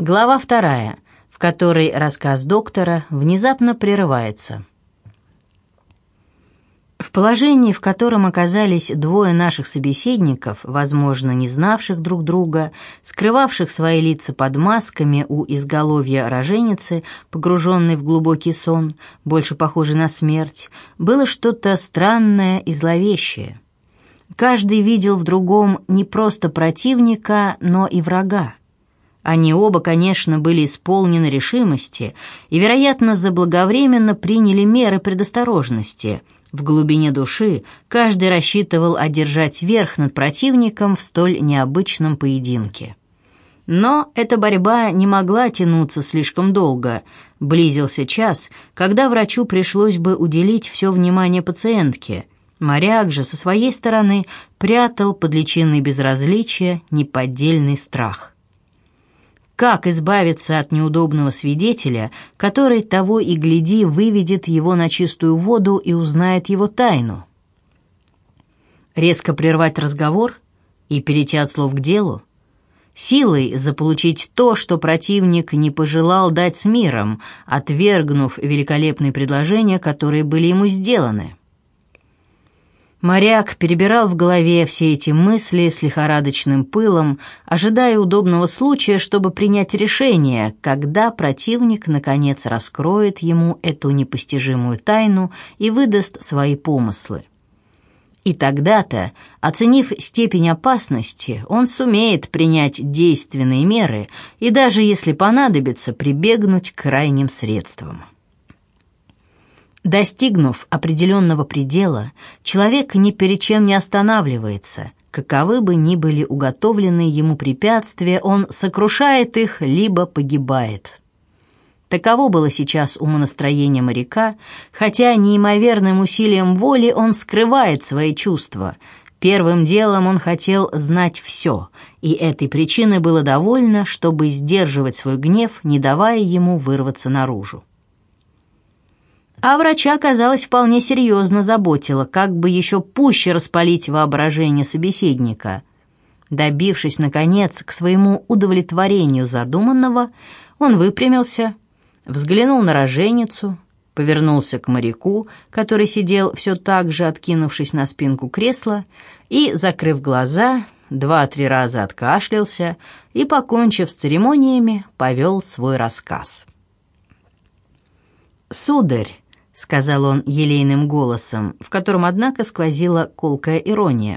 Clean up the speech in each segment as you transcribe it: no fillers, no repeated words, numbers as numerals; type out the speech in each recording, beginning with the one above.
Глава 2, в которой рассказ доктора внезапно прерывается. В положении, в котором оказались двое наших собеседников, возможно, не знавших друг друга, скрывавших свои лица под масками у изголовья роженицы, погруженной в глубокий сон, больше похожий на смерть, было что-то странное и зловещее. Каждый видел в другом не просто противника, но и врага. Они оба, конечно, были исполнены решимости и, вероятно, заблаговременно приняли меры предосторожности. В глубине души каждый рассчитывал одержать верх над противником в столь необычном поединке. Но эта борьба не могла тянуться слишком долго. Близился час, когда врачу пришлось бы уделить все внимание пациентке. Моряк же со своей стороны прятал под личиной безразличия неподдельный страх. Как избавиться от неудобного свидетеля, который того и гляди выведет его на чистую воду и узнает его тайну? Резко прервать разговор и перейти от слов к делу? Силой заполучить то, что противник не пожелал дать с миром, отвергнув великолепные предложения, которые были ему сделаны? Моряк перебирал в голове все эти мысли с лихорадочным пылом, ожидая удобного случая, чтобы принять решение, когда противник, наконец, раскроет ему эту непостижимую тайну и выдаст свои помыслы. И тогда-то, оценив степень опасности, он сумеет принять действенные меры и даже, если понадобится, прибегнуть к крайним средствам. Достигнув определенного предела, человек ни перед чем не останавливается. Каковы бы ни были уготовленные ему препятствия, он сокрушает их, либо погибает. Таково было сейчас умонастроение моряка, хотя неимоверным усилием воли он скрывает свои чувства. Первым делом он хотел знать все, и этой причины было довольно, чтобы сдерживать свой гнев, не давая ему вырваться наружу. А врача, казалось, вполне серьезно заботило, как бы еще пуще распалить воображение собеседника. Добившись, наконец, к своему удовлетворению задуманного, он выпрямился, взглянул на роженицу, повернулся к моряку, который сидел все так же, откинувшись на спинку кресла, и, закрыв глаза, 2-3 раза откашлялся и, покончив с церемониями, повел свой рассказ. «Сударь», — сказал он елейным голосом, в котором, однако, сквозила колкая ирония,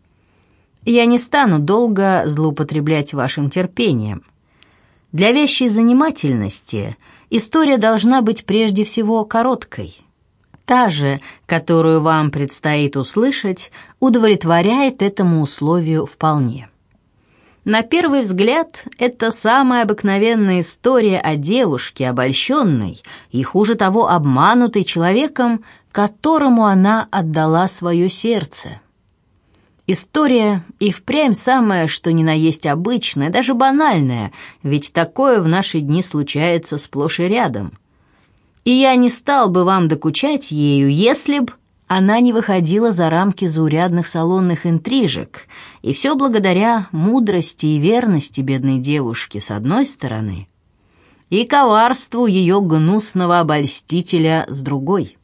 «я не стану долго злоупотреблять вашим терпением. Для вящей занимательности история должна быть прежде всего короткой. Та же, которую вам предстоит услышать, удовлетворяет этому условию вполне. На первый взгляд, это самая обыкновенная история о девушке, обольщенной и, хуже того, обманутой человеком, которому она отдала свое сердце. История и впрямь самое, что ни на есть обычная, даже банальная, ведь такое в наши дни случается сплошь и рядом. И я не стал бы вам докучать ею, если б она не выходила за рамки заурядных салонных интрижек, и все благодаря мудрости и верности бедной девушки с одной стороны и коварству ее гнусного обольстителя с другой.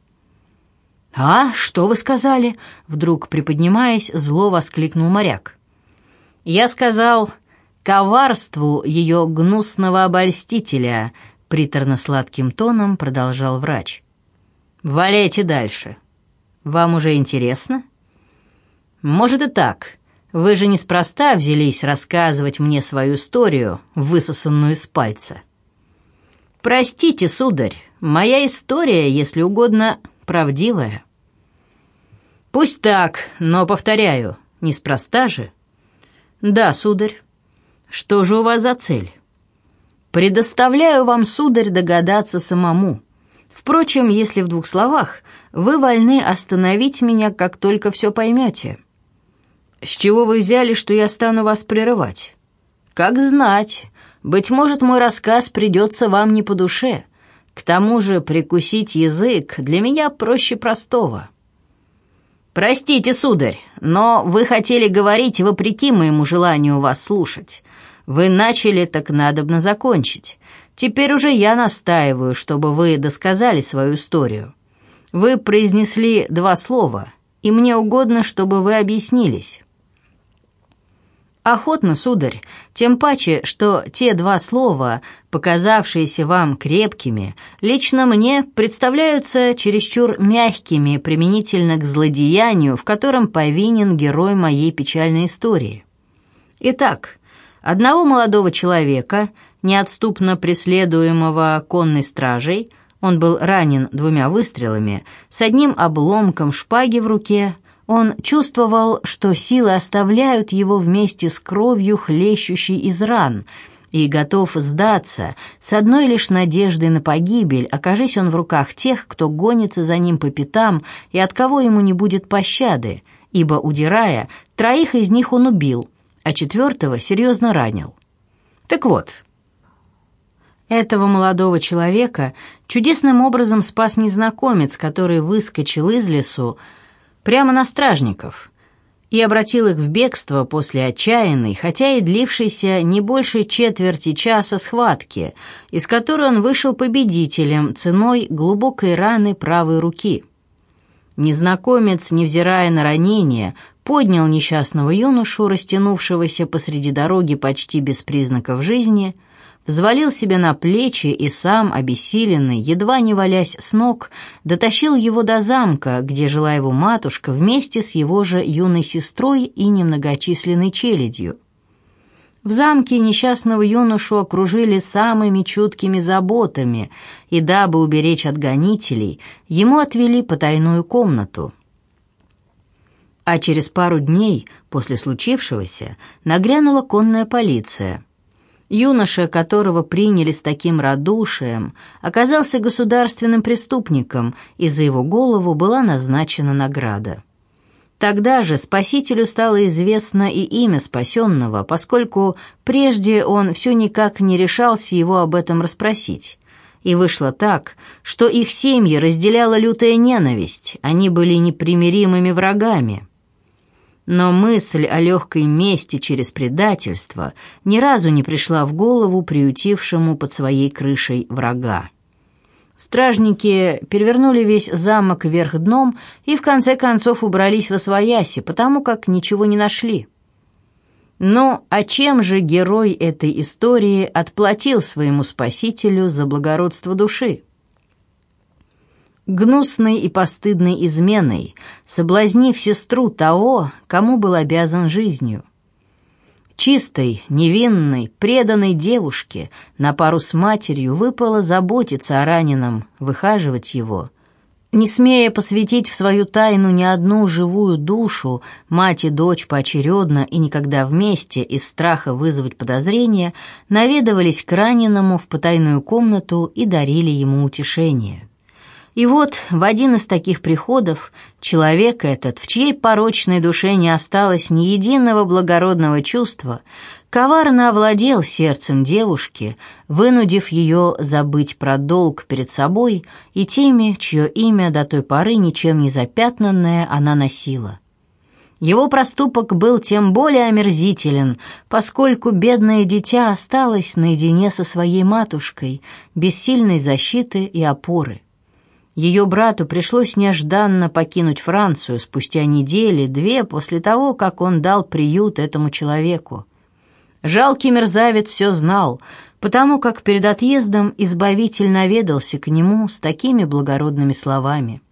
«А, что вы сказали?» — вдруг приподнимаясь, зло воскликнул моряк. «Я сказал, коварству ее гнусного обольстителя», — приторно-сладким тоном продолжал врач. «Валяйте дальше. Вам уже интересно? Может и так. Вы же неспроста взялись рассказывать мне свою историю, высосанную из пальца. Простите, сударь, моя история, если угодно, правдивая. Пусть так, но, повторяю, неспроста же. Да, сударь. Что же у вас за цель? Предоставляю вам, сударь, догадаться самому. Впрочем, если в 2 словах, вы вольны остановить меня, как только все поймете. С чего вы взяли, что я стану вас прерывать? Как знать, быть может, мой рассказ придется вам не по душе. К тому же прикусить язык для меня проще простого. Простите, сударь, но вы хотели говорить вопреки моему желанию вас слушать. Вы начали, так надобно закончить. Теперь уже я настаиваю, чтобы вы досказали свою историю. Вы произнесли 2 слова, и мне угодно, чтобы вы объяснились». «Охотно, сударь, тем паче, что те 2 слова, показавшиеся вам крепкими, лично мне представляются чересчур мягкими применительно к злодеянию, в котором повинен герой моей печальной истории. Итак, одного молодого человека, неотступно преследуемого конной стражей, он был ранен 2 выстрелами, с одним обломком шпаги в руке. Он чувствовал, что силы оставляют его вместе с кровью, хлещущей из ран, и готов сдаться с одной лишь надеждой на погибель, окажись он в руках тех, кто гонится за ним по пятам и от кого ему не будет пощады, ибо, удирая, 3 из них он убил, а 4-го серьезно ранил. Так вот, этого молодого человека чудесным образом спас незнакомец, который выскочил из лесу прямо на стражников и обратил их в бегство после отчаянной, хотя и длившейся не больше четверти часа схватки, из которой он вышел победителем ценой глубокой раны правой руки. Незнакомец, невзирая на ранение, поднял несчастного юношу, растянувшегося посреди дороги почти без признаков жизни, взвалил себе на плечи и сам, обессиленный, едва не валясь с ног, дотащил его до замка, где жила его матушка вместе с его же юной сестрой и немногочисленной челядью. В замке несчастного юношу окружили самыми чуткими заботами, и, дабы уберечь от гонителей, ему отвели потайную комнату. А через пару дней после случившегося нагрянула конная полиция. Юноша, которого приняли с таким радушием, оказался государственным преступником, и за его голову была назначена награда. Тогда же спасителю стало известно и имя спасенного, поскольку прежде он все никак не решался его об этом расспросить. И вышло так, что их семьи разделяла лютая ненависть, они были непримиримыми врагами. Но мысль о легкой мести через предательство ни разу не пришла в голову приютившему под своей крышей врага. Стражники перевернули весь замок вверх дном и в конце концов убрались восвояси, потому как ничего не нашли. Но а чем же герой этой истории отплатил своему спасителю за благородство души? Гнусной и постыдной изменой, соблазнив сестру того, кому был обязан жизнью. Чистой, невинной, преданной девушке на пару с матерью выпало заботиться о раненом, выхаживать его. Не смея посвятить в свою тайну ни одну живую душу, мать и дочь поочередно и никогда вместе, из страха вызвать подозрения, наведывались к раненому в потайную комнату и дарили ему утешение. И вот в один из таких приходов человек этот, в чьей порочной душе не осталось ни единого благородного чувства, коварно овладел сердцем девушки, вынудив ее забыть про долг перед собой и теми, чье имя до той поры ничем не запятнанное она носила. Его проступок был тем более омерзителен, поскольку бедное дитя осталось наедине со своей матушкой, без сильной защиты и опоры. Ее брату пришлось нежданно покинуть Францию спустя недели-две после того, как он дал приют этому человеку. Жалкий мерзавец все знал, потому как перед отъездом избавитель наведался к нему с такими благородными словами.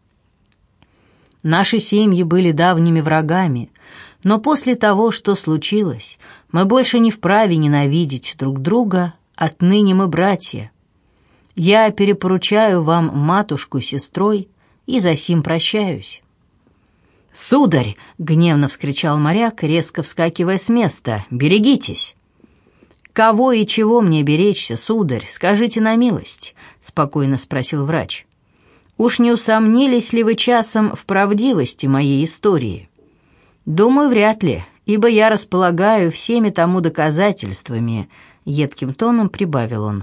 «Наши семьи были давними врагами, но после того, что случилось, мы больше не вправе ненавидеть друг друга, отныне мы братья. Я перепоручаю вам матушку с сестрой и засим прощаюсь». «Сударь!» — гневно вскричал моряк, резко вскакивая с места. «Берегитесь!» «Кого и чего мне беречься, сударь, скажите на милость?» — спокойно спросил врач. «Уж не усомнились ли вы часом в правдивости моей истории?» «Думаю, вряд ли, ибо я располагаю всеми тому доказательствами», — едким тоном прибавил он.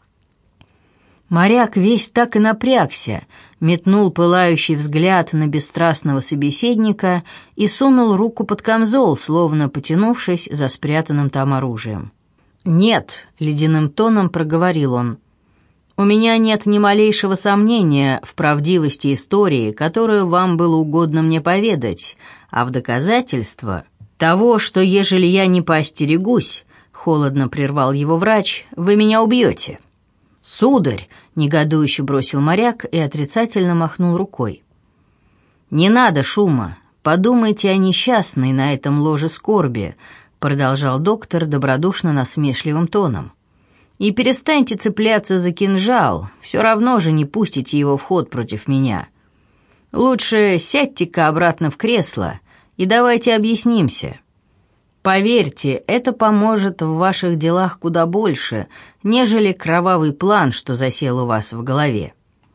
Моряк весь так и напрягся, метнул пылающий взгляд на бесстрастного собеседника и сунул руку под камзол, словно потянувшись за спрятанным там оружием. «Нет», — ледяным тоном проговорил он, — «у меня нет ни малейшего сомнения в правдивости истории, которую вам было угодно мне поведать, а в доказательство того, что ежели я не поостерегусь, — холодно прервал его врач, — вы меня убьете». «Сударь!» — негодующе бросил моряк и отрицательно махнул рукой. «Не надо шума. Подумайте о несчастной на этом ложе скорби», — продолжал доктор добродушно-насмешливым тоном. «И перестаньте цепляться за кинжал, все равно же не пустите его в ход против меня. Лучше сядьте-ка обратно в кресло и давайте объяснимся. Поверьте, это поможет в ваших делах куда больше, нежели кровавый план, что засел у вас в голове».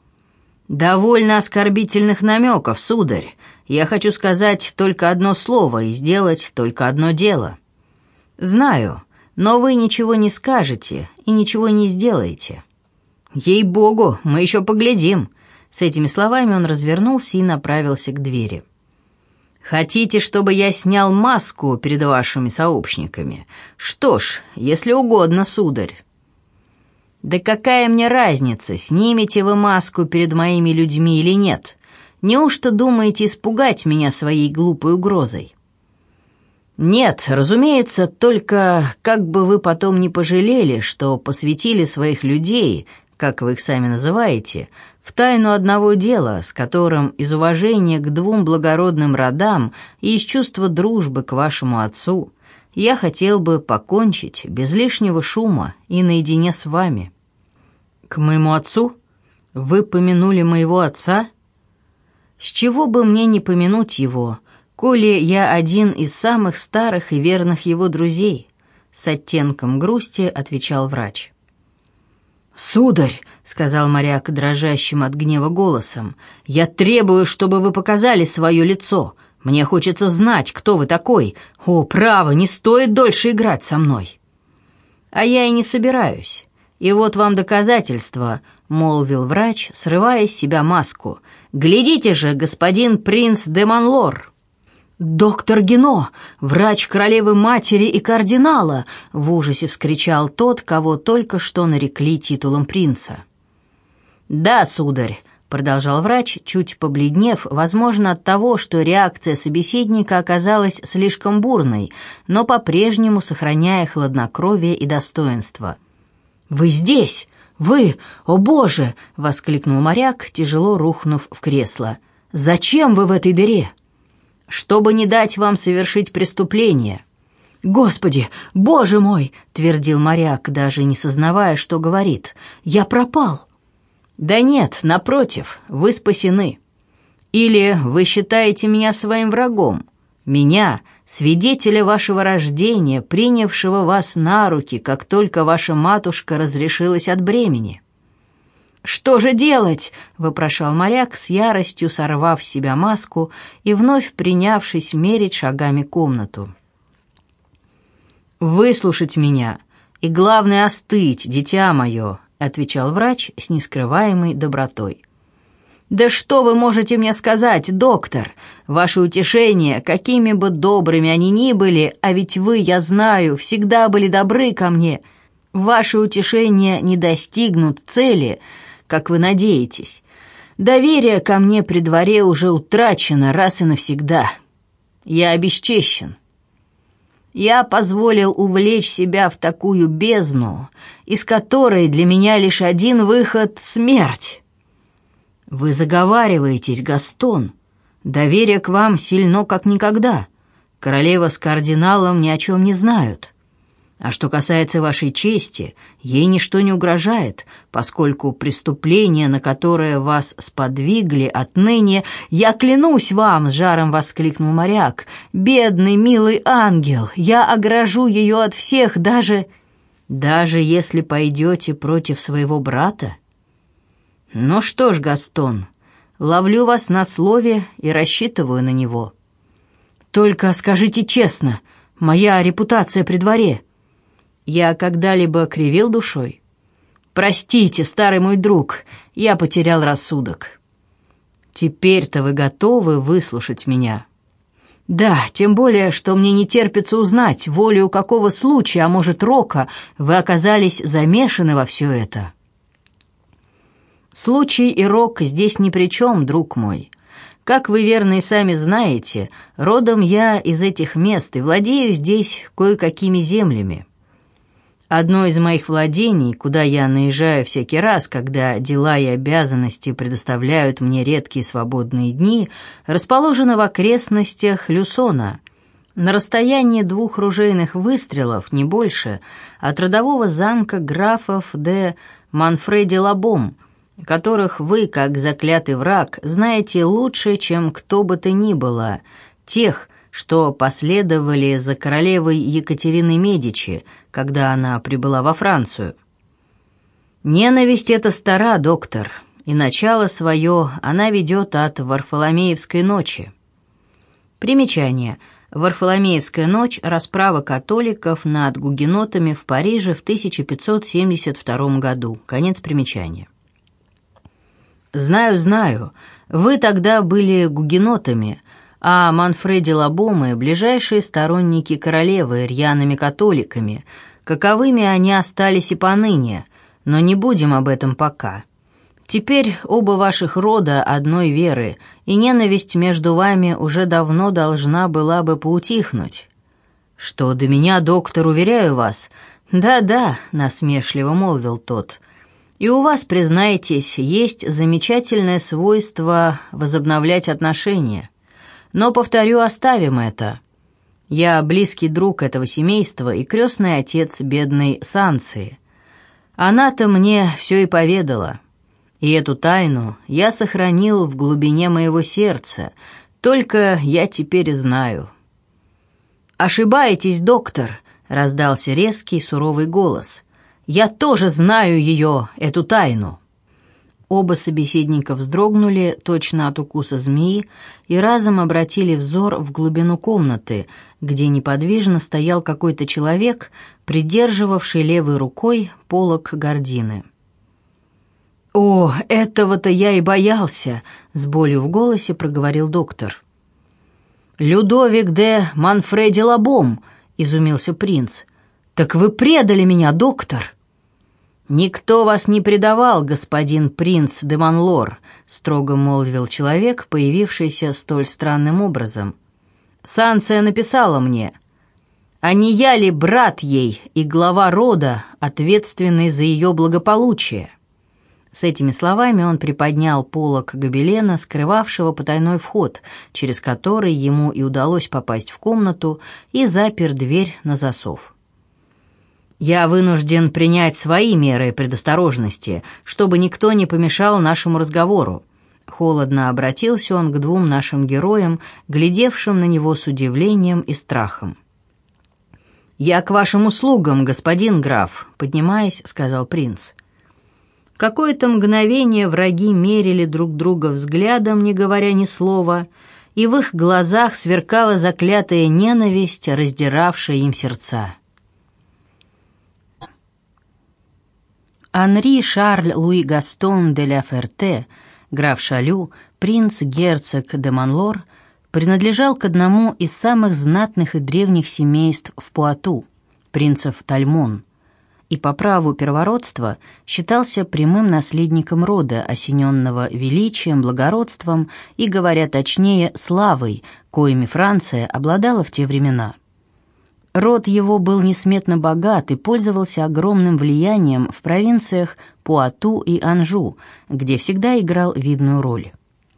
«Довольно оскорбительных намеков, сударь. Я хочу сказать только одно слово и сделать только одно дело». «Знаю, но вы ничего не скажете и ничего не сделаете». «Ей-богу, мы еще поглядим». С этими словами он развернулся и направился к двери. «Хотите, чтобы я снял маску перед вашими сообщниками? Что ж, если угодно, сударь». «Да какая мне разница, снимете вы маску перед моими людьми или нет? Неужто думаете испугать меня своей глупой угрозой?» «Нет, разумеется, только как бы вы потом не пожалели, что посвятили своих людей, как вы их сами называете, в тайну одного дела, с которым из уважения к двум благородным родам и из чувства дружбы к вашему отцу я хотел бы покончить без лишнего шума и наедине с вами». «К моему отцу? Вы помянули моего отца?» «С чего бы мне не помянуть его, коли я один из самых старых и верных его друзей?» С оттенком грусти отвечал врач. «Сударь», — сказал моряк дрожащим от гнева голосом, — «я требую, чтобы вы показали свое лицо. Мне хочется знать, кто вы такой. О, право, не стоит дольше играть со мной». «А я и не собираюсь. И вот вам доказательство», — молвил врач, срывая с себя маску. «Глядите же, господин принц де Монлор». «Доктор Гино, врач королевы-матери и кардинала!» — в ужасе вскричал тот, кого только что нарекли титулом принца. «Да, сударь», — продолжал врач, чуть побледнев, возможно, от того, что реакция собеседника оказалась слишком бурной, но по-прежнему сохраняя хладнокровие и достоинство. «Вы здесь! Вы! О, Боже!» — воскликнул моряк, тяжело рухнув в кресло. «Зачем вы в этой дыре?» «Чтобы не дать вам совершить преступление». «Господи, Боже мой!» — твердил моряк, даже не сознавая, что говорит. «Я пропал». «Да нет, напротив, вы спасены. Или вы считаете меня своим врагом? Меня, свидетеля вашего рождения, принявшего вас на руки, как только ваша матушка разрешилась от бремени». «Что же делать?» — вопрошал моряк с яростью, сорвав с себя маску и вновь принявшись мерить шагами комнату. «Выслушать меня, и главное остыть, дитя мое», — отвечал врач с нескрываемой добротой. «Да что вы можете мне сказать, доктор? Ваши утешения, какими бы добрыми они ни были, а ведь вы, я знаю, всегда были добры ко мне, ваши утешения не достигнут цели, как вы надеетесь. Доверие ко мне при дворе уже утрачено раз и навсегда. Я обесчещен. Я позволил увлечь себя в такую бездну, из которой для меня лишь один выход — смерть». «Вы заговариваетесь, Гастон. Доверие к вам сильно как никогда. Королева с кардиналом ни о чем не знают. А что касается вашей чести, ей ничто не угрожает, поскольку преступление, на которое вас сподвигли отныне, я клянусь вам, — с жаром воскликнул моряк, — бедный, милый ангел, я огражу ее от всех, даже если пойдете против своего брата. Ну что ж, Гастон, ловлю вас на слове и рассчитываю на него. Только скажите честно, моя репутация при дворе. Я когда-либо кривил душой? Простите, старый мой друг, я потерял рассудок. Теперь-то вы готовы выслушать меня?» Да, тем более, что мне не терпится узнать, волею какого случая, а может, рока, вы оказались замешаны во все это. Случай и рок здесь ни при чем, друг мой. Как вы верно и сами знаете, родом я из этих мест и владею здесь кое-какими землями. Одно из моих владений, куда я наезжаю всякий раз, когда дела и обязанности предоставляют мне редкие свободные дни, расположено в окрестностях Люсона, на расстоянии 2 ружейных выстрелов, не больше, от родового замка графов де Манфреди-Лабом, которых вы, как заклятый враг, знаете лучше, чем кто бы то ни было, тех, что последовали за королевой Екатериной Медичи, когда она прибыла во Францию. Ненависть эта стара, доктор, и начало свое она ведет от Варфоломеевской ночи. Примечание. Варфоломеевская ночь – расправа католиков над гугенотами в Париже в 1572 году. Конец примечания. Знаю, вы тогда были гугенотами, а Манфреди-Лабомы – ближайшие сторонники королевы, рьяными католиками, каковыми они остались и поныне, но не будем об этом пока. Теперь оба ваших рода одной веры, и ненависть между вами уже давно должна была бы поутихнуть. Что до меня, доктор, уверяю вас, да, насмешливо молвил тот, и у вас, признайтесь, есть замечательное свойство возобновлять отношения. Но, повторю, оставим это. Я близкий друг этого семейства и крестный отец бедной Санции. Она-то мне все и поведала. И эту тайну я сохранил в глубине моего сердца, только я теперь знаю. «Ошибаетесь, доктор», — раздался резкий суровый голос. «Я тоже знаю ее, эту тайну». Оба собеседника вздрогнули точно от укуса змеи и разом обратили взор в глубину комнаты, где неподвижно стоял какой-то человек, придерживавший левой рукой полог гардины. «О, этого-то я и боялся!» — с болью в голосе проговорил доктор. «Людовик де Манфреди-Лабом!» — изумился принц. «Так вы предали меня, доктор!» «Никто вас не предавал, господин принц де Манлор», — строго молвил человек, появившийся столь странным образом. «Санция написала мне. А не я ли брат ей и глава рода, ответственный за ее благополучие?» С этими словами он приподнял полог гобелена, скрывавшего потайной вход, через который ему и удалось попасть в комнату, и запер дверь на засов. «Я вынужден принять свои меры предосторожности, чтобы никто не помешал нашему разговору». Холодно обратился он к 2 нашим героям, глядевшим на него с удивлением и страхом. «Я к вашим услугам, господин граф», — поднимаясь, сказал принц. Какое-то мгновение враги мерили друг друга взглядом, не говоря ни слова, и в их глазах сверкала заклятая ненависть, раздиравшая им сердца. Анри Шарль Луи Гастон де ля Ферте, граф Шалю, принц-герцог де Манлор, принадлежал к одному из самых знатных и древних семейств в Пуату, принцев Тальмон, и по праву первородства считался прямым наследником рода, осененного величием, благородством и, говоря точнее, славой, коими Франция обладала в те времена. Род его был несметно богат и пользовался огромным влиянием в провинциях Пуату и Анжу, где всегда играл видную роль.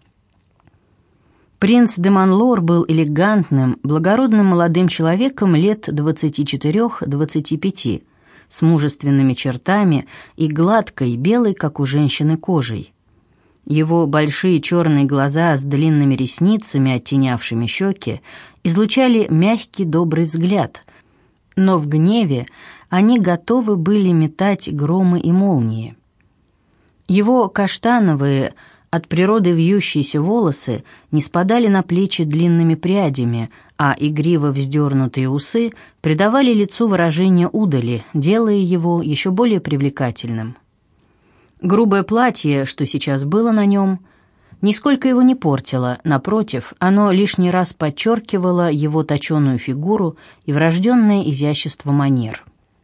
Принц де Манлор был элегантным, благородным молодым человеком лет 24-25, с мужественными чертами и гладкой, белой, как у женщины, кожей. Его большие черные глаза с длинными ресницами, оттенявшими щеки, излучали мягкий добрый взгляд, но в гневе они готовы были метать громы и молнии. Его каштановые, от природы вьющиеся волосы не спадали на плечи длинными прядями, а игриво вздернутые усы придавали лицу выражение удали, делая его еще более привлекательным. Грубое платье, что сейчас было на нем, нисколько его не портило, напротив, оно лишний раз подчеркивало его точеную фигуру и врожденное изящество манер.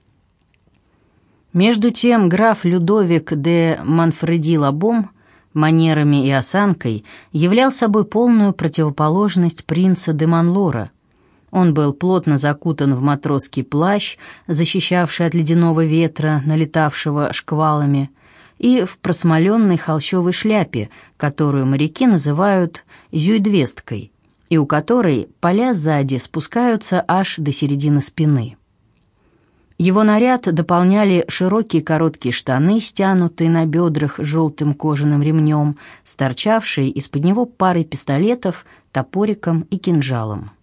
Между тем граф Людовик де Манфреди-Лабом манерами и осанкой являл собой полную противоположность принца де Манлора. Он был плотно закутан в матросский плащ, защищавший от ледяного ветра, налетавшего шквалами, и в просмоленной холщовой шляпе, которую моряки называют зюйдвесткой, и у которой поля сзади спускаются аж до середины спины. Его наряд дополняли широкие короткие штаны, стянутые на бедрах желтым кожаным ремнем, торчавшие из-под него парой пистолетов, топориком и кинжалом.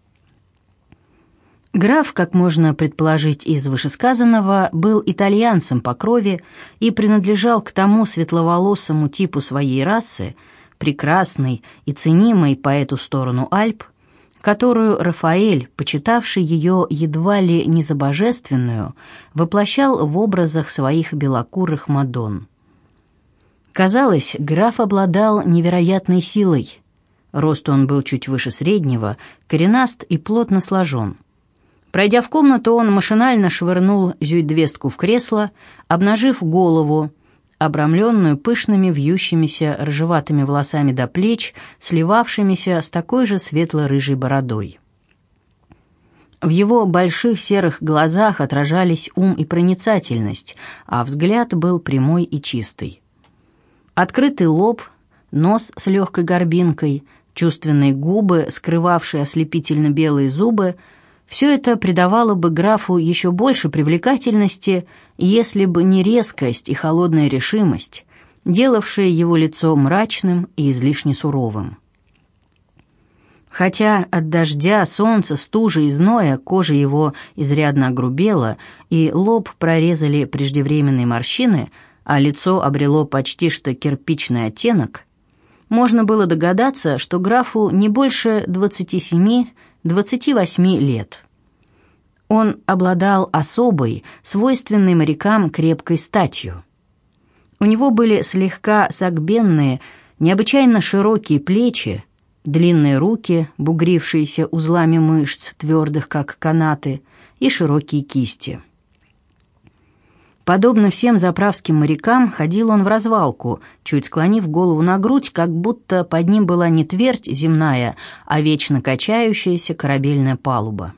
Граф, как можно предположить из вышесказанного, был итальянцем по крови и принадлежал к тому светловолосому типу своей расы, прекрасной и ценимой по эту сторону Альп, которую Рафаэль, почитавший ее едва ли не за божественную, воплощал в образах своих белокурых мадонн. Казалось, граф обладал невероятной силой. Рост он был чуть выше среднего, коренаст и плотно сложен. Пройдя в комнату, он машинально швырнул зюйдвестку в кресло, обнажив голову, обрамленную пышными вьющимися рыжеватыми волосами до плеч, сливавшимися с такой же светло-рыжей бородой. В его больших серых глазах отражались ум и проницательность, а взгляд был прямой и чистый. Открытый лоб, нос с легкой горбинкой, чувственные губы, скрывавшие ослепительно белые зубы — все это придавало бы графу еще больше привлекательности, если бы не резкость и холодная решимость, делавшие его лицо мрачным и излишне суровым. Хотя от дождя, солнца, стужи и зноя кожа его изрядно огрубела, и лоб прорезали преждевременные морщины, а лицо обрело почти что кирпичный оттенок, можно было догадаться, что графу не больше 27-28 лет. Он обладал особой, свойственной морякам крепкой статью. У него были слегка согбенные, необычайно широкие плечи, длинные руки, бугрившиеся узлами мышц, твердых как канаты, и широкие кисти. Подобно всем заправским морякам, ходил он в развалку, чуть склонив голову на грудь, как будто под ним была не твердь земная, а вечно качающаяся корабельная палуба.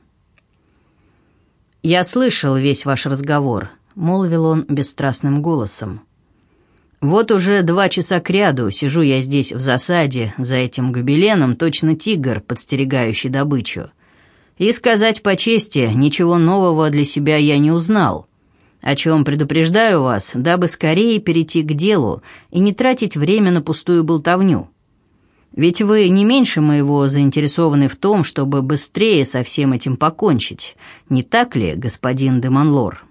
«Я слышал весь ваш разговор», — молвил он бесстрастным голосом. «Вот уже 2 часа кряду сижу я здесь в засаде за этим гобеленом, точно тигр, подстерегающий добычу. И, сказать по чести, ничего нового для себя я не узнал, о чем предупреждаю вас, дабы скорее перейти к делу и не тратить время на пустую болтовню. Ведь вы не меньше моего заинтересованы в том, чтобы быстрее со всем этим покончить, не так ли, господин де Манлор?»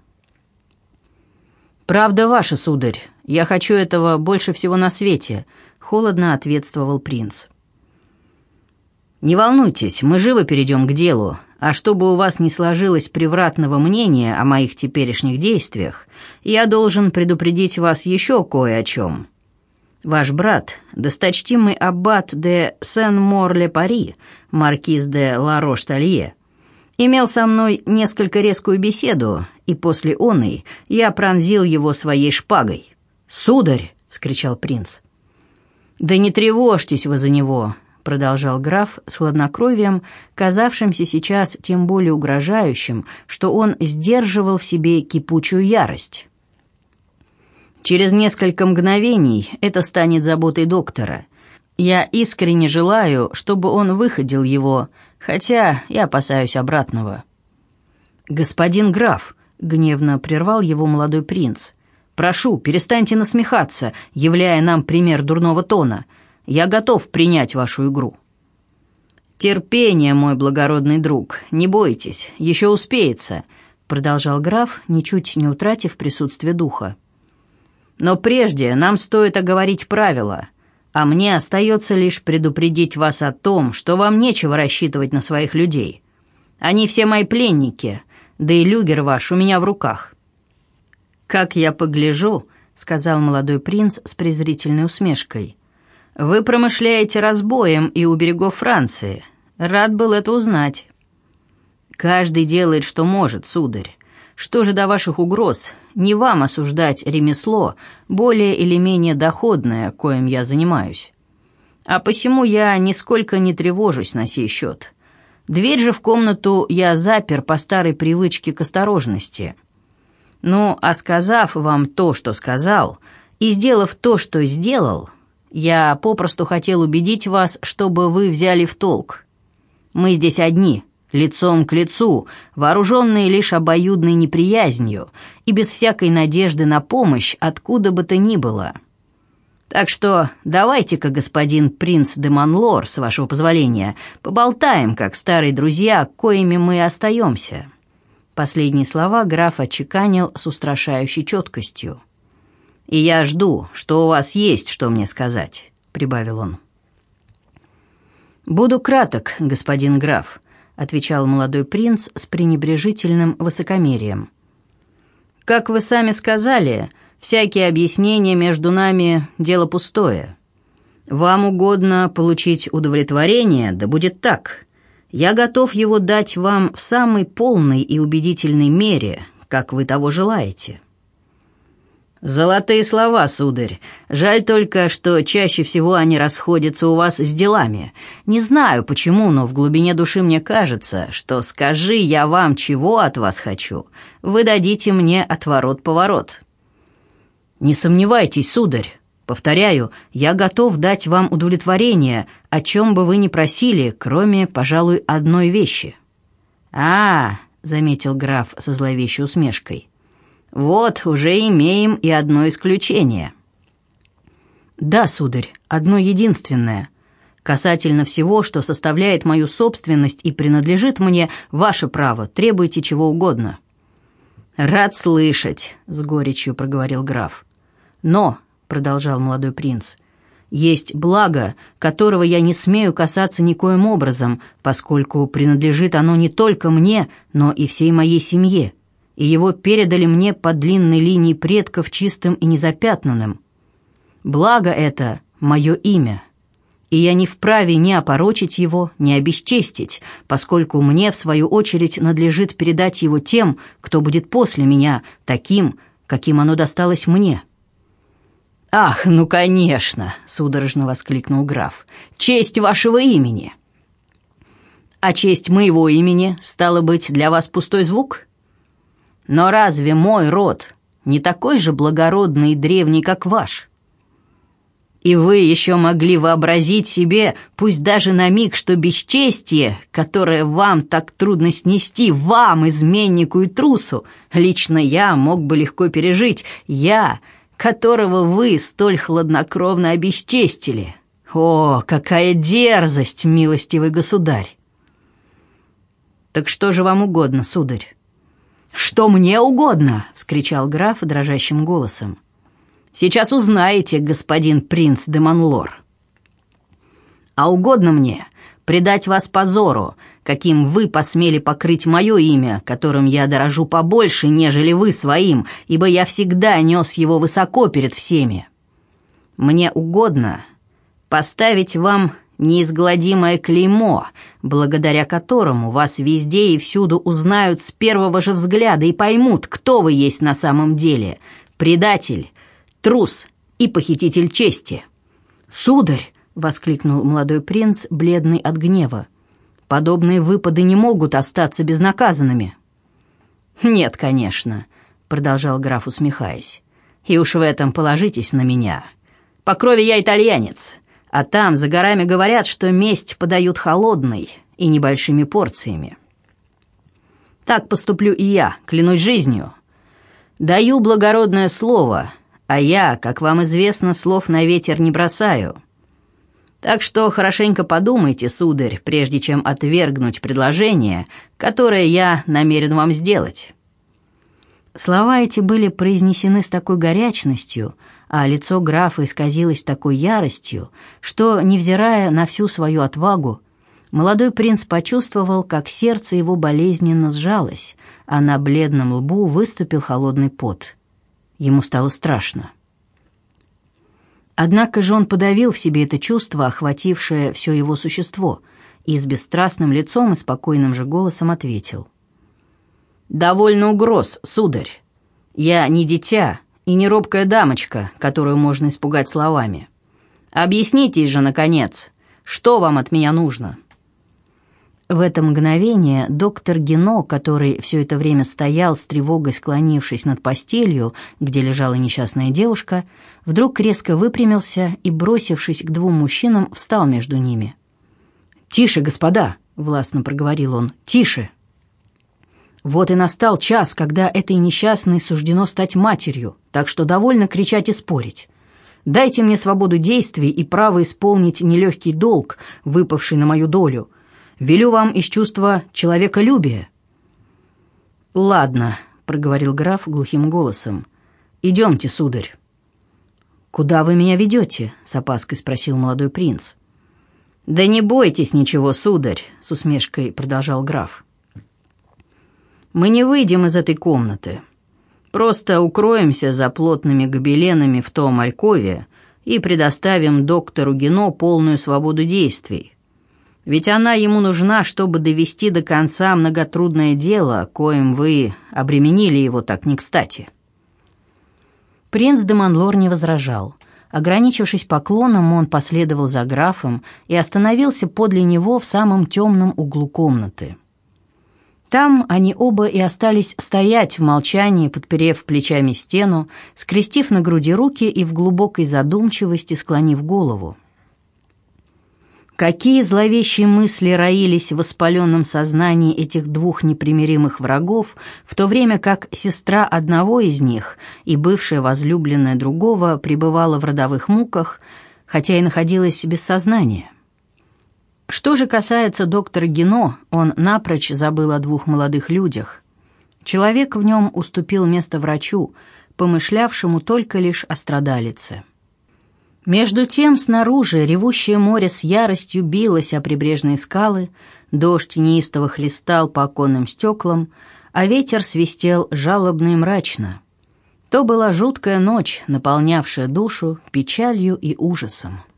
«Правда ваша, сударь, я хочу этого больше всего на свете», — холодно ответствовал принц. «Не волнуйтесь, мы живо перейдем к делу, а чтобы у вас не сложилось превратного мнения о моих теперешних действиях, я должен предупредить вас еще кое о чем. Ваш брат, досточтимый аббат де Сен-Мор-ле-Пари, маркиз де Ла-Рош-Талье, имел со мной несколько резкую беседу, и после оной я пронзил его своей шпагой». «Сударь!» — вскричал принц. «Да не тревожьтесь вы за него», — продолжал граф с хладнокровием, казавшимся сейчас тем более угрожающим, что он сдерживал в себе кипучую ярость. «Через несколько мгновений это станет заботой доктора. Я искренне желаю, чтобы он выходил его, хотя я опасаюсь обратного». «Господин граф», — гневно прервал его молодой принц, — «прошу, перестаньте насмехаться, являя нам пример дурного тона. Я готов принять вашу игру». «Терпение, мой благородный друг, не бойтесь, еще успеется», — продолжал граф, ничуть не утратив присутствие духа. «Но прежде нам стоит оговорить правила, а мне остается лишь предупредить вас о том, что вам нечего рассчитывать на своих людей. Они все мои пленники, да и люгер ваш у меня в руках». «Как я погляжу», — сказал молодой принц с презрительной усмешкой, Вы промышляете разбоем и у берегов Франции. Рад был это узнать. Каждый делает, что может, сударь. Что же до ваших угроз, не вам осуждать ремесло, более или менее доходное, коим я занимаюсь. А посему я нисколько не тревожусь на сей счет. Дверь же в комнату я запер по старой привычке к осторожности. Ну, а сказав вам то, что сказал, и сделав то, что сделал, я попросту хотел убедить вас, чтобы вы взяли в толк. Мы здесь одни, лицом к лицу, вооруженные лишь обоюдной неприязнью и без всякой надежды на помощь откуда бы то ни было. Так что давайте-ка, господин принц де Монлор, с вашего позволения, поболтаем, как старые друзья, коими мы остаемся». Последние слова граф отчеканил с устрашающей четкостью. «И я жду, что у вас есть, что мне сказать», — прибавил он. «Буду краток, господин граф», — отвечал молодой принц с пренебрежительным высокомерием. «Как вы сами сказали, всякие объяснения между нами — дело пустое. Вам угодно получить удовлетворение, да будет так. Я готов его дать вам в самой полной и убедительной мере, как вы того желаете». «Золотые слова, сударь. Жаль только, что чаще всего они расходятся у вас с делами. Не знаю почему, но в глубине души мне кажется, что скажи я вам, чего от вас хочу, вы дадите мне отворот-поворот». «Не сомневайтесь, сударь. Повторяю, я готов дать вам удовлетворение, о чем бы вы ни просили, кроме, пожалуй, одной вещи». Заметил граф со зловещей усмешкой. «Вот, уже имеем и одно исключение». «Да, сударь, одно единственное. Касательно всего, что составляет мою собственность и принадлежит мне, ваше право, требуйте чего угодно». «Рад слышать», — с горечью проговорил граф. «Но», — продолжал молодой принц, — «есть благо, которого я не смею касаться никоим образом, поскольку принадлежит оно не только мне, но и всей моей семье, и его передали мне по длинной линии предков чистым и незапятнанным. Благо это — мое имя, и я не вправе ни опорочить его, ни обесчестить, поскольку мне, в свою очередь, надлежит передать его тем, кто будет после меня, таким, каким оно досталось мне». «Ах, ну, конечно!» — судорожно воскликнул граф. «Честь вашего имени!» «А честь моего имени, стало быть, для вас пустой звук? Но разве мой род не такой же благородный и древний, как ваш? И вы еще могли вообразить себе, пусть даже на миг, что бесчестие, которое вам так трудно снести, вам, изменнику и трусу, лично я мог бы легко пережить, я, которого вы столь хладнокровно обесчестили. О, какая дерзость, милостивый государь!» «Так что же вам угодно, сударь?» «Что мне угодно!» — вскричал граф дрожащим голосом. «Сейчас узнаете, господин принц де Монлор. А угодно мне предать вас позору, каким вы посмели покрыть мое имя, которым я дорожу побольше, нежели вы своим, ибо я всегда нес его высоко перед всеми. Мне угодно поставить вам неизгладимое клеймо, благодаря которому вас везде и всюду узнают с первого же взгляда и поймут, кто вы есть на самом деле — предатель, трус и похититель чести». «Сударь!» — воскликнул молодой принц, бледный от гнева. «Подобные выпады не могут остаться безнаказанными». «Нет, конечно», — продолжал граф, усмехаясь. «И уж в этом положитесь на меня. По крови я итальянец, а там за горами говорят, что месть подают холодной и небольшими порциями. Так поступлю и я, клянусь жизнью. Даю благородное слово, а я, как вам известно, слов на ветер не бросаю. Так что хорошенько подумайте, сударь, прежде чем отвергнуть предложение, которое я намерен вам сделать». Слова эти были произнесены с такой горячностью, а лицо графа исказилось такой яростью, что, невзирая на всю свою отвагу, молодой принц почувствовал, как сердце его болезненно сжалось, а на бледном лбу выступил холодный пот. Ему стало страшно. Однако же он подавил в себе это чувство, охватившее все его существо, и с бесстрастным лицом и спокойным же голосом ответил: «Довольно угроз, сударь. Я не дитя и не робкая дамочка, которую можно испугать словами. Объяснитесь же, наконец, что вам от меня нужно?» В это мгновение доктор Гино, который все это время стоял с тревогой, склонившись над постелью, где лежала несчастная девушка, вдруг резко выпрямился и, бросившись к двум мужчинам, встал между ними. «Тише, господа!» — властно проговорил он. «Тише! Вот и настал час, когда этой несчастной суждено стать матерью, так что довольно кричать и спорить. Дайте мне свободу действий и право исполнить нелегкий долг, выпавший на мою долю. Велю вам из чувства человеколюбия». «Ладно», — проговорил граф глухим голосом. «Идемте, сударь». «Куда вы меня ведете?» — с опаской спросил молодой принц. «Да не бойтесь ничего, сударь», — с усмешкой продолжал граф. «Мы не выйдем из этой комнаты. Просто укроемся за плотными гобеленами в том алькове и предоставим доктору Гино полную свободу действий. Ведь она ему нужна, чтобы довести до конца многотрудное дело, коим вы обременили его так некстати». Принц де Монлор не возражал. Ограничившись поклоном, он последовал за графом и остановился подле него в самом темном углу комнаты. Там они оба и остались стоять в молчании, подперев плечами стену, скрестив на груди руки и в глубокой задумчивости склонив голову. Какие зловещие мысли роились в воспаленном сознании этих двух непримиримых врагов, в то время как сестра одного из них и бывшая возлюбленная другого пребывала в родовых муках, хотя и находилась без сознания. Что же касается доктора Гино, он напрочь забыл о двух молодых людях. Человек в нем уступил место врачу, помышлявшему только лишь о страдалице. Между тем снаружи ревущее море с яростью билось о прибрежные скалы, дождь неистово хлестал по оконным стеклам, а ветер свистел жалобно и мрачно. То была жуткая ночь, наполнявшая душу печалью и ужасом.